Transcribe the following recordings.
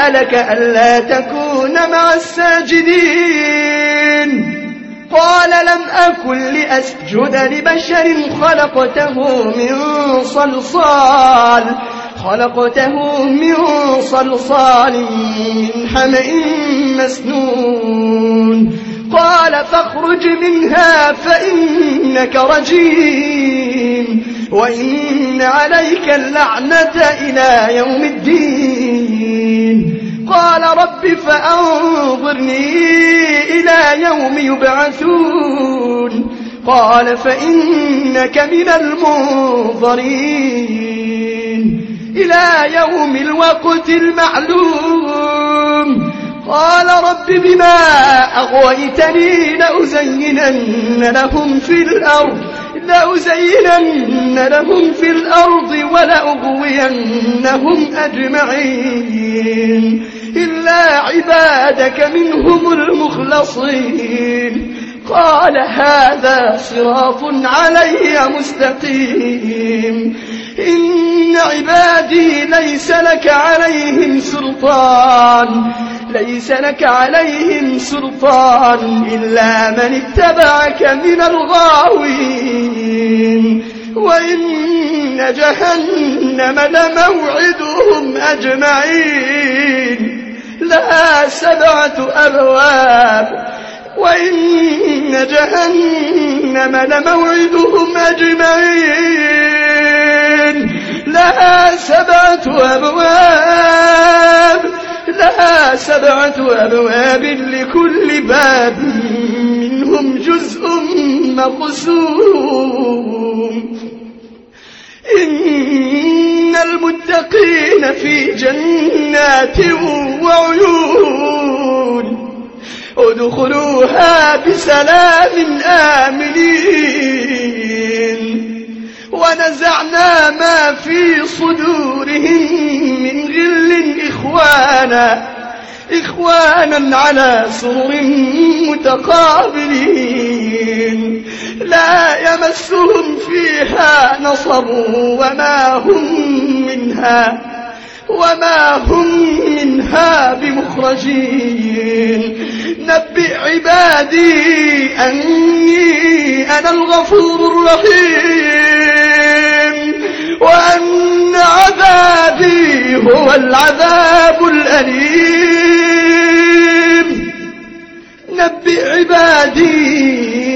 ما لك ألا تكون مع الساجدين قال لم أكن لأسجد لبشر خلقته من صلصال من حمإ مسنون قال فاخرج منها فإنك رجيم وإن عليك اللعنة إلى يوم الدين قال رب فأنظرني إلى يوم يبعثون قال فإنك من المنظرين إلى يوم الوقت المعلوم قال رب بما أغويتني لأزينن لهم في الأرض ولأغوينهم أجمعين إلا عبادك منهم المخلصين قال هذا صراط علي مستقيم إن عبادي ليس لك عليهم سلطان إلا من اتبعك من الغاوين وإن جهنم لموعدهم أجمعين لها 7 أبواب وإن جهنم لموعدهم أجمعين لها 7 أبواب لكل باب منهم جزء مقسوم إن المتقين في جنات وعيون ادخلوها بسلام آمنين ونزعنا ما في صدورهم من غل إخوانا على سرر متقابلين لا يمسهم فيها نصب وما هم منها بمخرجين نبئ عبادي أني أنا الغفور الرحيم وأن عذابي هو العذاب الأليم نبئ عبادي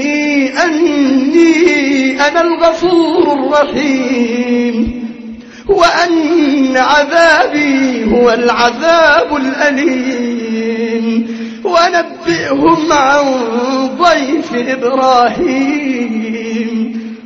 أني أنا الغفور الرحيم وأن عذابي هو العذاب الأليم ونبئهم عن ضيف إبراهيم